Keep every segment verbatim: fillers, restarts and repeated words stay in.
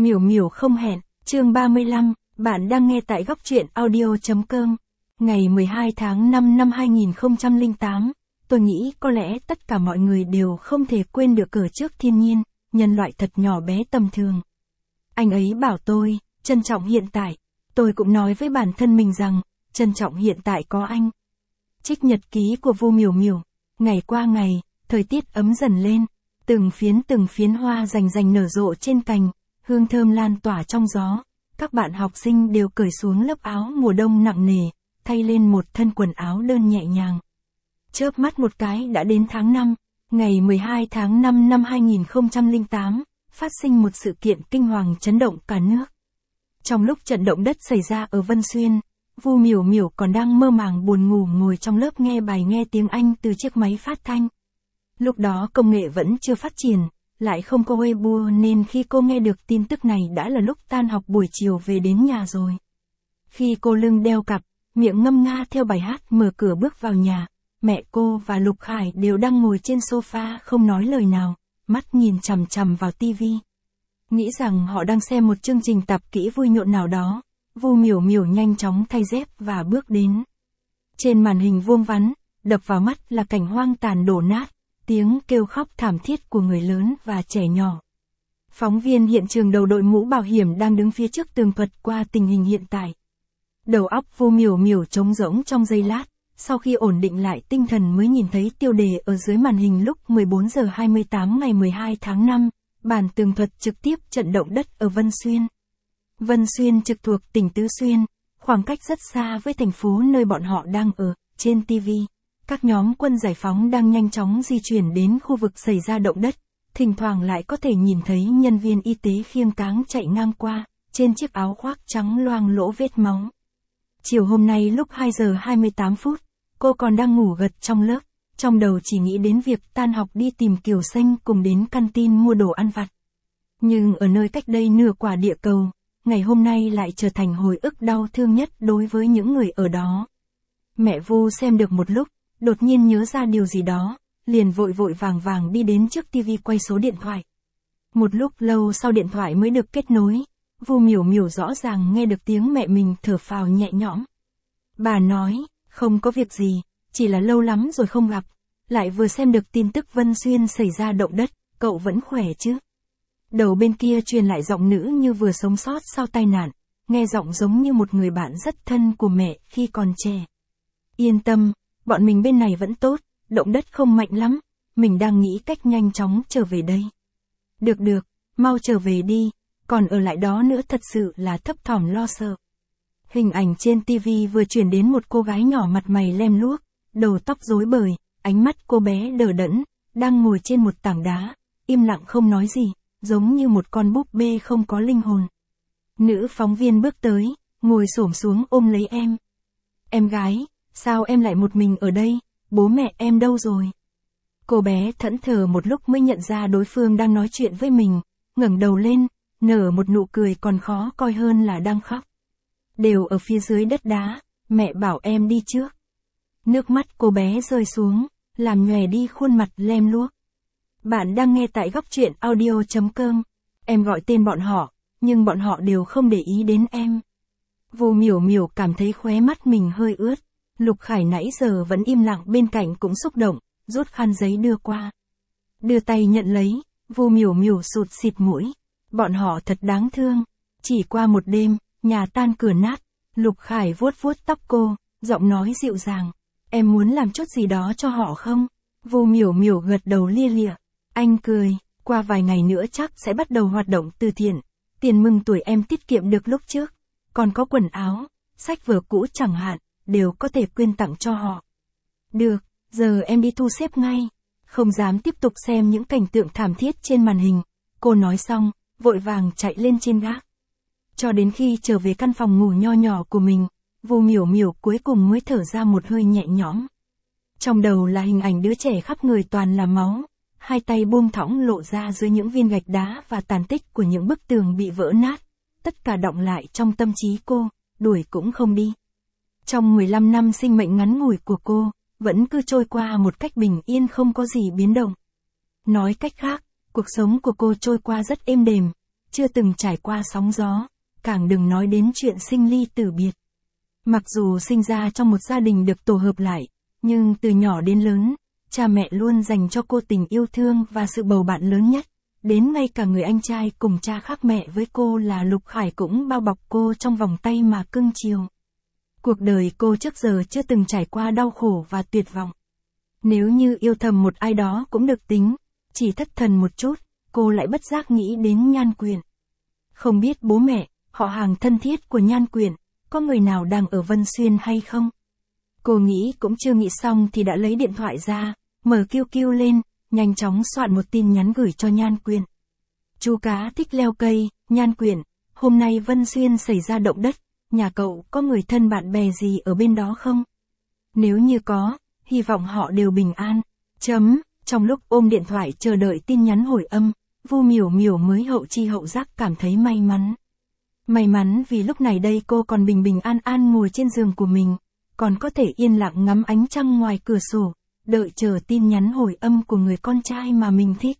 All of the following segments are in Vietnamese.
Miểu miểu không hẹn, chương ba mươi lăm, bạn đang nghe tại góc truyện audio chấm com. Ngày mười hai tháng năm năm hai nghìn không trăm lẻ tám, tôi nghĩ có lẽ tất cả mọi người đều không thể quên được cờ trước thiên nhiên, nhân loại thật nhỏ bé tầm thường. Anh ấy bảo tôi, trân trọng hiện tại. Tôi cũng nói với bản thân mình rằng, trân trọng hiện tại có anh. Trích nhật ký của Vu Miểu Miểu. Ngày qua ngày, thời tiết ấm dần lên, từng phiến từng phiến hoa rành rành nở rộ trên cành, hương thơm lan tỏa trong gió. Các bạn học sinh đều cởi xuống lớp áo mùa đông nặng nề, thay lên một thân quần áo đơn nhẹ nhàng. Chớp mắt một cái đã đến tháng năm, ngày mười hai tháng năm năm hai nghìn không trăm lẻ tám, phát sinh một sự kiện kinh hoàng chấn động cả nước. Trong lúc trận động đất xảy ra ở Vân Xuyên, Vu Miểu Miểu còn đang mơ màng buồn ngủ ngồi trong lớp nghe bài nghe tiếng Anh từ chiếc máy phát thanh. Lúc đó công nghệ vẫn chưa phát triển, lại không có Weibo nên khi cô nghe được tin tức này đã là lúc tan học buổi chiều về đến nhà rồi. Khi cô lưng đeo cặp, miệng ngâm nga theo bài hát mở cửa bước vào nhà, mẹ cô và Lục Khải đều đang ngồi trên sofa không nói lời nào, mắt nhìn chằm chằm vào tivi. Nghĩ rằng họ đang xem một chương trình tạp kỹ vui nhộn nào đó, Vu Miểu Miểu nhanh chóng thay dép và bước đến. Trên màn hình vuông vắn, đập vào mắt là cảnh hoang tàn đổ nát, tiếng kêu khóc thảm thiết của người lớn và trẻ nhỏ. Phóng viên hiện trường đầu đội mũ bảo hiểm đang đứng phía trước tường thuật qua tình hình hiện tại. Đầu óc Vu Miểu Miểu trống rỗng trong giây lát, sau khi ổn định lại tinh thần mới nhìn thấy tiêu đề ở dưới màn hình lúc mười bốn giờ hai mươi tám ngày mười hai tháng năm, bản tường thuật trực tiếp trận động đất ở Vân Xuyên. Vân Xuyên trực thuộc tỉnh Tứ Xuyên, khoảng cách rất xa với thành phố nơi bọn họ đang ở. Trên ti vi, các nhóm quân giải phóng đang nhanh chóng di chuyển đến khu vực xảy ra động đất, thỉnh thoảng lại có thể nhìn thấy nhân viên y tế khiêng cáng chạy ngang qua, trên chiếc áo khoác trắng loang lỗ vết máu. Chiều hôm nay lúc hai giờ hai mươi tám phút, cô còn đang ngủ gật trong lớp, trong đầu chỉ nghĩ đến việc tan học đi tìm Kiều Xanh cùng đến canteen mua đồ ăn vặt. Nhưng ở nơi cách đây nửa quả địa cầu, ngày hôm nay lại trở thành hồi ức đau thương nhất đối với những người ở đó. Mẹ Vu xem được một lúc, đột nhiên nhớ ra điều gì đó, liền vội vội vàng vàng đi đến trước tivi quay số điện thoại. Một lúc lâu sau điện thoại mới được kết nối, Vu Miểu Miểu rõ ràng nghe được tiếng mẹ mình thở phào nhẹ nhõm. Bà nói, không có việc gì, chỉ là lâu lắm rồi không gặp, lại vừa xem được tin tức Vân Xuyên xảy ra động đất, cậu vẫn khỏe chứ? Đầu bên kia truyền lại giọng nữ như vừa sống sót sau tai nạn, nghe giọng giống như một người bạn rất thân của mẹ khi còn trẻ. Yên tâm, bọn mình bên này vẫn tốt, động đất không mạnh lắm, mình đang nghĩ cách nhanh chóng trở về đây. Được được, mau trở về đi, còn ở lại đó nữa thật sự là thấp thỏm lo sợ. Hình ảnh trên tivi vừa chuyển đến một cô gái nhỏ mặt mày lem luốc, đầu tóc rối bời, ánh mắt cô bé đờ đẫn, đang ngồi trên một tảng đá, im lặng không nói gì, giống như một con búp bê không có linh hồn. Nữ phóng viên bước tới, ngồi xổm xuống ôm lấy em. Em gái, sao em lại một mình ở đây, bố mẹ em đâu rồi? Cô bé thẫn thờ một lúc mới nhận ra đối phương đang nói chuyện với mình, ngẩng đầu lên, nở một nụ cười còn khó coi hơn là đang khóc. Đều ở phía dưới đất đá, mẹ bảo em đi trước. Nước mắt cô bé rơi xuống, làm nhòe đi khuôn mặt lem luốc. Bạn đang nghe tại góc truyện audio chấm com. Em gọi tên bọn họ, nhưng bọn họ đều không để ý đến em. Vu Miểu Miểu cảm thấy khóe mắt mình hơi ướt. Lục Khải nãy giờ vẫn im lặng bên cạnh cũng xúc động, rút khăn giấy đưa qua. Đưa tay nhận lấy, Vu Miểu Miểu sụt xịt mũi. Bọn họ thật đáng thương. Chỉ qua một đêm, nhà tan cửa nát. Lục Khải vuốt vuốt tóc cô, giọng nói dịu dàng. Em muốn làm chút gì đó cho họ không? Vu Miểu Miểu gật đầu lia lịa. Anh cười, qua vài ngày nữa chắc sẽ bắt đầu hoạt động từ thiện. Tiền mừng tuổi em tiết kiệm được lúc trước. Còn có quần áo, sách vở cũ chẳng hạn, đều có thể quyên tặng cho họ. Được, giờ em đi thu xếp ngay. Không dám tiếp tục xem những cảnh tượng thảm thiết trên màn hình. Cô nói xong, vội vàng chạy lên trên gác. Cho đến khi trở về căn phòng ngủ nho nhỏ của mình, Vu Miểu Miểu cuối cùng mới thở ra một hơi nhẹ nhõm. Trong đầu là hình ảnh đứa trẻ khắp người toàn là máu, hai tay buông thõng lộ ra dưới những viên gạch đá và tàn tích của những bức tường bị vỡ nát. Tất cả đọng lại trong tâm trí cô, đuổi cũng không đi. Trong mười lăm năm sinh mệnh ngắn ngủi của cô, vẫn cứ trôi qua một cách bình yên không có gì biến động. Nói cách khác, cuộc sống của cô trôi qua rất êm đềm, chưa từng trải qua sóng gió, càng đừng nói đến chuyện sinh ly tử biệt. Mặc dù sinh ra trong một gia đình được tổ hợp lại, nhưng từ nhỏ đến lớn, cha mẹ luôn dành cho cô tình yêu thương và sự bầu bạn lớn nhất. Đến ngay cả người anh trai cùng cha khác mẹ với cô là Lục Khải cũng bao bọc cô trong vòng tay mà cưng chiều. Cuộc đời cô trước giờ chưa từng trải qua đau khổ và tuyệt vọng. Nếu như yêu thầm một ai đó cũng được tính, chỉ thất thần một chút, cô lại bất giác nghĩ đến Nhan Quyển. Không biết bố mẹ, họ hàng thân thiết của Nhan Quyển, có người nào đang ở Vân Xuyên hay không? Cô nghĩ cũng chưa nghĩ xong thì đã lấy điện thoại ra, mở Q Q lên, nhanh chóng soạn một tin nhắn gửi cho Nhan Quyển. Chú cá thích leo cây, Nhan Quyển, hôm nay Vân Xuyên xảy ra động đất, nhà cậu có người thân bạn bè gì ở bên đó không? Nếu như có, hy vọng họ đều bình an. Chấm, trong lúc ôm điện thoại chờ đợi tin nhắn hồi âm, Vu Miểu Miểu mới hậu chi hậu giác cảm thấy may mắn. May mắn vì lúc này đây cô còn bình bình an an ngồi trên giường của mình, còn có thể yên lặng ngắm ánh trăng ngoài cửa sổ, đợi chờ tin nhắn hồi âm của người con trai mà mình thích.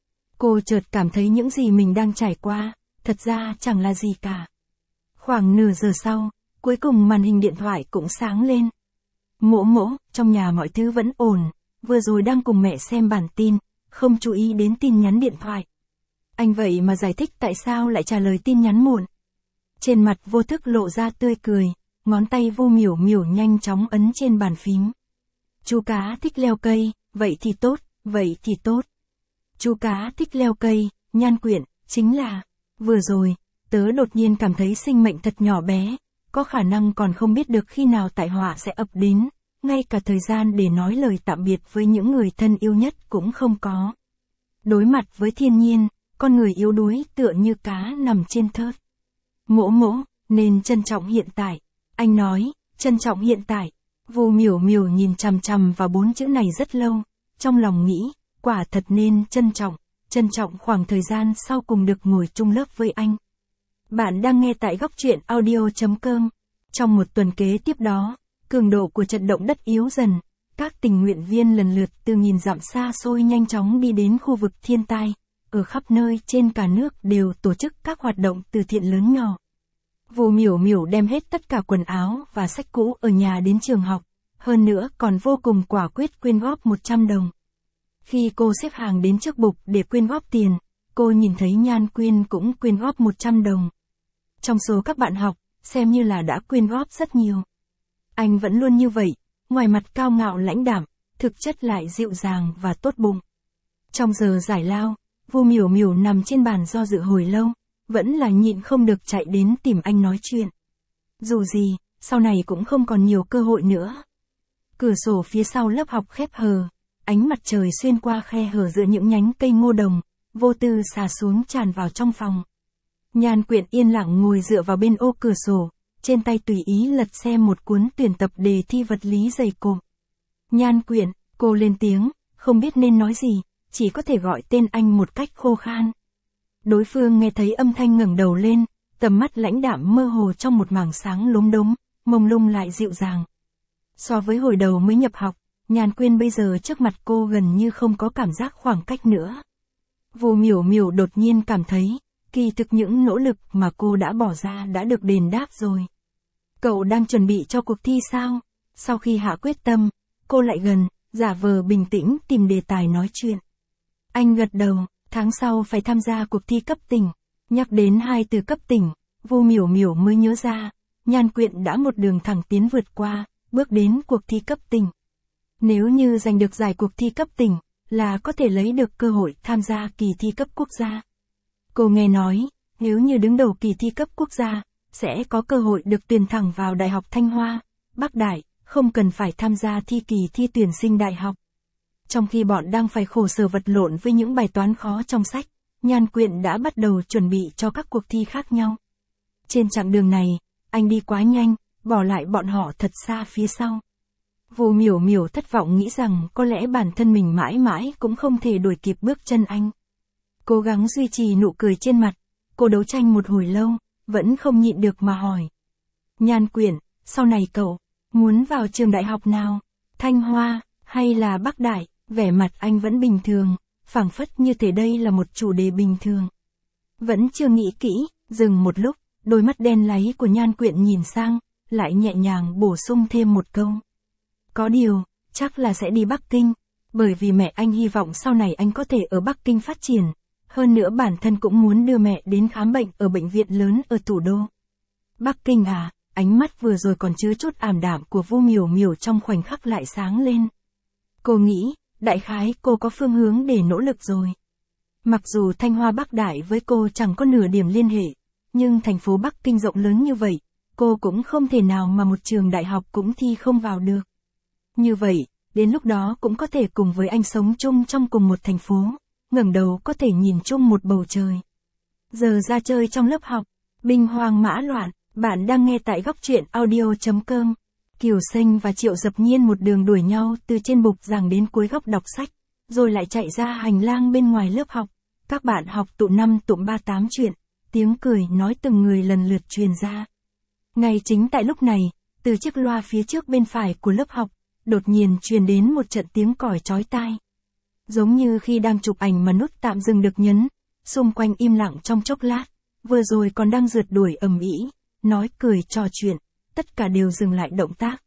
Cô chợt cảm thấy những gì mình đang trải qua, thật ra chẳng là gì cả. Khoảng nửa giờ sau, cuối cùng màn hình điện thoại cũng sáng lên. Mỗ mỗ, trong nhà mọi thứ vẫn ổn, vừa rồi đang cùng mẹ xem bản tin, không chú ý đến tin nhắn điện thoại. Anh vậy mà giải thích tại sao lại trả lời tin nhắn muộn. Trên mặt vô thức lộ ra tươi cười, ngón tay Vu Miểu Miểu nhanh chóng ấn trên bàn phím. Chú cá thích leo cây, vậy thì tốt, vậy thì tốt. Chú cá thích leo cây, Nhan Quyển, chính là, vừa rồi, tớ đột nhiên cảm thấy sinh mệnh thật nhỏ bé, có khả năng còn không biết được khi nào tai họa sẽ ập đến, ngay cả thời gian để nói lời tạm biệt với những người thân yêu nhất cũng không có. Đối mặt với thiên nhiên, con người yếu đuối tựa như cá nằm trên thớt. Mỗ mỗ, nên trân trọng hiện tại. Anh nói, trân trọng hiện tại. Vu Miểu Miểu nhìn chằm chằm vào bốn chữ này rất lâu, trong lòng nghĩ, quả thật nên trân trọng, trân trọng khoảng thời gian sau cùng được ngồi chung lớp với anh. Bạn đang nghe tại góc truyện audio chấm com. Trong một tuần kế tiếp đó, cường độ của trận động đất yếu dần, các tình nguyện viên lần lượt từ nghìn dặm xa xôi nhanh chóng đi đến khu vực thiên tai, ở khắp nơi trên cả nước đều tổ chức các hoạt động từ thiện lớn nhỏ. Vu Miểu Miểu đem hết tất cả quần áo và sách cũ ở nhà đến trường học, hơn nữa còn vô cùng quả quyết quyên góp một trăm đồng. Khi cô xếp hàng đến trước bục để quyên góp tiền, cô nhìn thấy Nhan Quyên cũng quyên góp một trăm đồng. Trong số các bạn học, xem như là đã quyên góp rất nhiều. Anh vẫn luôn như vậy, ngoài mặt cao ngạo lãnh đạm, thực chất lại dịu dàng và tốt bụng. Trong giờ giải lao, Vu Miểu Miểu nằm trên bàn do dự hồi lâu, vẫn là nhịn không được chạy đến tìm anh nói chuyện. Dù gì, sau này cũng không còn nhiều cơ hội nữa. Cửa sổ phía sau lớp học khép hờ, ánh mặt trời xuyên qua khe hở giữa những nhánh cây ngô đồng, vô tư xả xuống tràn vào trong phòng. Nhan Quyển yên lặng ngồi dựa vào bên ô cửa sổ, trên tay tùy ý lật xem một cuốn tuyển tập đề thi vật lý dày cộm. Nhan Quyển, cô lên tiếng, không biết nên nói gì, chỉ có thể gọi tên anh một cách khô khan. Đối phương nghe thấy âm thanh ngẩng đầu lên, tầm mắt lãnh đạm mơ hồ trong một mảng sáng lốm đốm, mông lung lại dịu dàng. So với hồi đầu mới nhập học, Nhan Quyên bây giờ trước mặt cô gần như không có cảm giác khoảng cách nữa. Vu Miểu Miểu đột nhiên cảm thấy, kỳ thực những nỗ lực mà cô đã bỏ ra đã được đền đáp rồi. Cậu đang chuẩn bị cho cuộc thi sao? Sau khi hạ quyết tâm, cô lại gần, giả vờ bình tĩnh tìm đề tài nói chuyện. Anh gật đầu, tháng sau phải tham gia cuộc thi cấp tỉnh. Nhắc đến hai từ cấp tỉnh, Vu Miểu Miểu mới nhớ ra, Nhan Quyện đã một đường thẳng tiến vượt qua, bước đến cuộc thi cấp tỉnh. Nếu như giành được giải cuộc thi cấp tỉnh, là có thể lấy được cơ hội tham gia kỳ thi cấp quốc gia. Cô nghe nói, nếu như đứng đầu kỳ thi cấp quốc gia, sẽ có cơ hội được tuyển thẳng vào Đại học Thanh Hoa, Bắc Đại, không cần phải tham gia thi kỳ thi tuyển sinh đại học. Trong khi bọn đang phải khổ sở vật lộn với những bài toán khó trong sách, Nhan Quyện đã bắt đầu chuẩn bị cho các cuộc thi khác nhau. Trên chặng đường này, anh đi quá nhanh, bỏ lại bọn họ thật xa phía sau. Vu Miểu Miểu thất vọng nghĩ rằng có lẽ bản thân mình mãi mãi cũng không thể đuổi kịp bước chân anh. Cố gắng duy trì nụ cười trên mặt, cô đấu tranh một hồi lâu, vẫn không nhịn được mà hỏi. Nhan Quyển, sau này cậu, muốn vào trường đại học nào? Thanh Hoa, hay là Bắc Đại? Vẻ mặt anh vẫn bình thường, phảng phất như thể đây là một chủ đề bình thường. Vẫn chưa nghĩ kỹ, dừng một lúc, đôi mắt đen láy của Nhan Quyện nhìn sang, lại nhẹ nhàng bổ sung thêm một câu. Có điều, chắc là sẽ đi Bắc Kinh, bởi vì mẹ anh hy vọng sau này anh có thể ở Bắc Kinh phát triển. Hơn nữa bản thân cũng muốn đưa mẹ đến khám bệnh ở bệnh viện lớn ở thủ đô. Bắc Kinh à, ánh mắt vừa rồi còn chứa chút ảm đạm của Vu Miểu Miểu trong khoảnh khắc lại sáng lên. Cô nghĩ, đại khái cô có phương hướng để nỗ lực rồi. Mặc dù Thanh Hoa Bắc Đại với cô chẳng có nửa điểm liên hệ, nhưng thành phố Bắc Kinh rộng lớn như vậy, cô cũng không thể nào mà một trường đại học cũng thi không vào được. Như vậy, đến lúc đó cũng có thể cùng với anh sống chung trong cùng một thành phố, ngẩng đầu có thể nhìn chung một bầu trời. Giờ ra chơi trong lớp học, binh hoang mã loạn, bạn đang nghe tại góc truyện audio chấm com. Kiều Sinh và Triệu Dập Nhiên một đường đuổi nhau từ trên bục giảng đến cuối góc đọc sách, rồi lại chạy ra hành lang bên ngoài lớp học. Các bạn học tụ năm tụm ba tám chuyện, tiếng cười nói từng người lần lượt truyền ra. Ngay chính tại lúc này, từ chiếc loa phía trước bên phải của lớp học, đột nhiên truyền đến một trận tiếng còi chói tai. Giống như khi đang chụp ảnh mà nút tạm dừng được nhấn, xung quanh im lặng trong chốc lát, vừa rồi còn đang rượt đuổi ầm ĩ, nói cười trò chuyện, tất cả đều dừng lại động tác.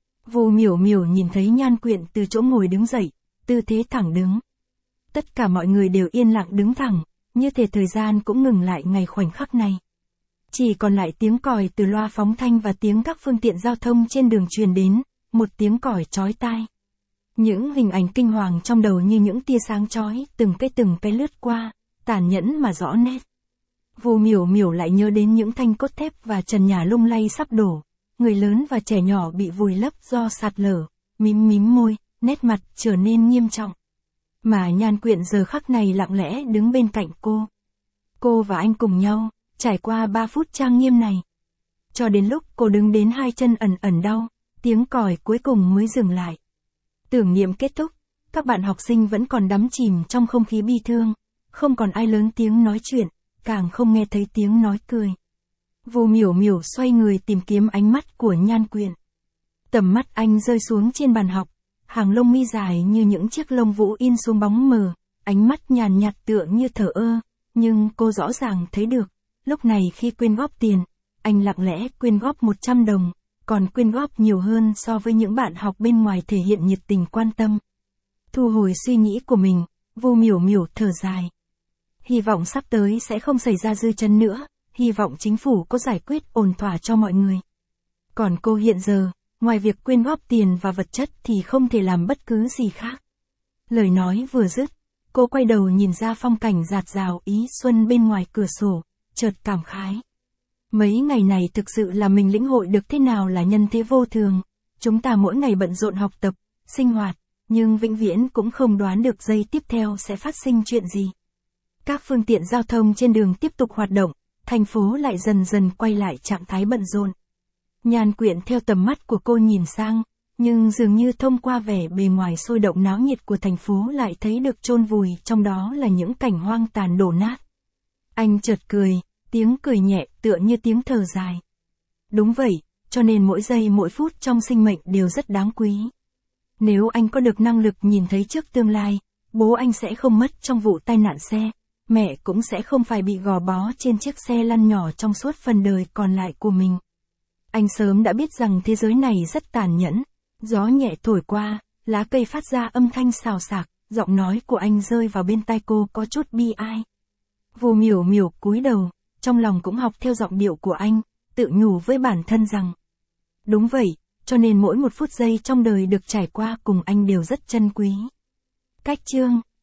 Vu Miểu Miểu nhìn thấy Nhan Quyện từ chỗ ngồi đứng dậy, tư thế thẳng đứng. Tất cả mọi người đều yên lặng đứng thẳng, như thể thời gian cũng ngừng lại ngày khoảnh khắc này. Chỉ còn lại tiếng còi từ loa phóng thanh và tiếng các phương tiện giao thông trên đường truyền đến, một tiếng còi chói tai. Những hình ảnh kinh hoàng trong đầu như những tia sáng chói, từng cái từng cái lướt qua, tàn nhẫn mà rõ nét. Vu Miểu Miểu lại nhớ đến những thanh cốt thép và trần nhà lung lay sắp đổ, người lớn và trẻ nhỏ bị vùi lấp do sạt lở, mím mím môi, nét mặt trở nên nghiêm trọng. Mà Nhan Quyện giờ khắc này lặng lẽ đứng bên cạnh cô. Cô và anh cùng nhau, trải qua ba phút trang nghiêm này. Cho đến lúc cô đứng đến hai chân ẩn ẩn đau, tiếng còi cuối cùng mới dừng lại. Tưởng niệm kết thúc, các bạn học sinh vẫn còn đắm chìm trong không khí bi thương, không còn ai lớn tiếng nói chuyện, càng không nghe thấy tiếng nói cười. Vu Miểu Miểu xoay người tìm kiếm ánh mắt của Nhan Quyện. Tầm mắt anh rơi xuống trên bàn học, hàng lông mi dài như những chiếc lông vũ in xuống bóng mờ, ánh mắt nhàn nhạt tựa như thờ ơ, nhưng cô rõ ràng thấy được, lúc này khi quyên góp tiền, anh lặng lẽ quyên góp một trăm đồng, còn quyên góp nhiều hơn so với những bạn học bên ngoài thể hiện nhiệt tình quan tâm. Thu hồi suy nghĩ của mình, Vu Miểu Miểu thở dài. Hy vọng sắp tới sẽ không xảy ra dư chấn nữa, hy vọng chính phủ có giải quyết ổn thỏa cho mọi người. Còn cô hiện giờ, ngoài việc quyên góp tiền và vật chất thì không thể làm bất cứ gì khác. Lời nói vừa dứt, cô quay đầu nhìn ra phong cảnh rạt rào ý xuân bên ngoài cửa sổ, chợt cảm khái. Mấy ngày này thực sự là mình lĩnh hội được thế nào là nhân thế vô thường, chúng ta mỗi ngày bận rộn học tập, sinh hoạt, nhưng vĩnh viễn cũng không đoán được giây tiếp theo sẽ phát sinh chuyện gì. Các phương tiện giao thông trên đường tiếp tục hoạt động, thành phố lại dần dần quay lại trạng thái bận rộn. Nhan Quyện theo tầm mắt của cô nhìn sang, nhưng dường như thông qua vẻ bề ngoài sôi động náo nhiệt của thành phố lại thấy được chôn vùi trong đó là những cảnh hoang tàn đổ nát. Anh chợt cười, tiếng cười nhẹ tựa như tiếng thở dài. Đúng vậy, cho nên mỗi giây mỗi phút trong sinh mệnh đều rất đáng quý. Nếu anh có được năng lực nhìn thấy trước tương lai, bố anh sẽ không mất trong vụ tai nạn xe, mẹ cũng sẽ không phải bị gò bó trên chiếc xe lăn nhỏ trong suốt phần đời còn lại của mình. Anh sớm đã biết rằng thế giới này rất tàn nhẫn, gió nhẹ thổi qua, lá cây phát ra âm thanh xào xạc, giọng nói của anh rơi vào bên tai cô có chút bi ai. Vu Miểu Miểu cúi đầu, trong lòng cũng học theo giọng điệu của anh, tự nhủ với bản thân rằng. Đúng vậy, cho nên mỗi một phút giây trong đời được trải qua cùng anh đều rất trân quý. Cách chương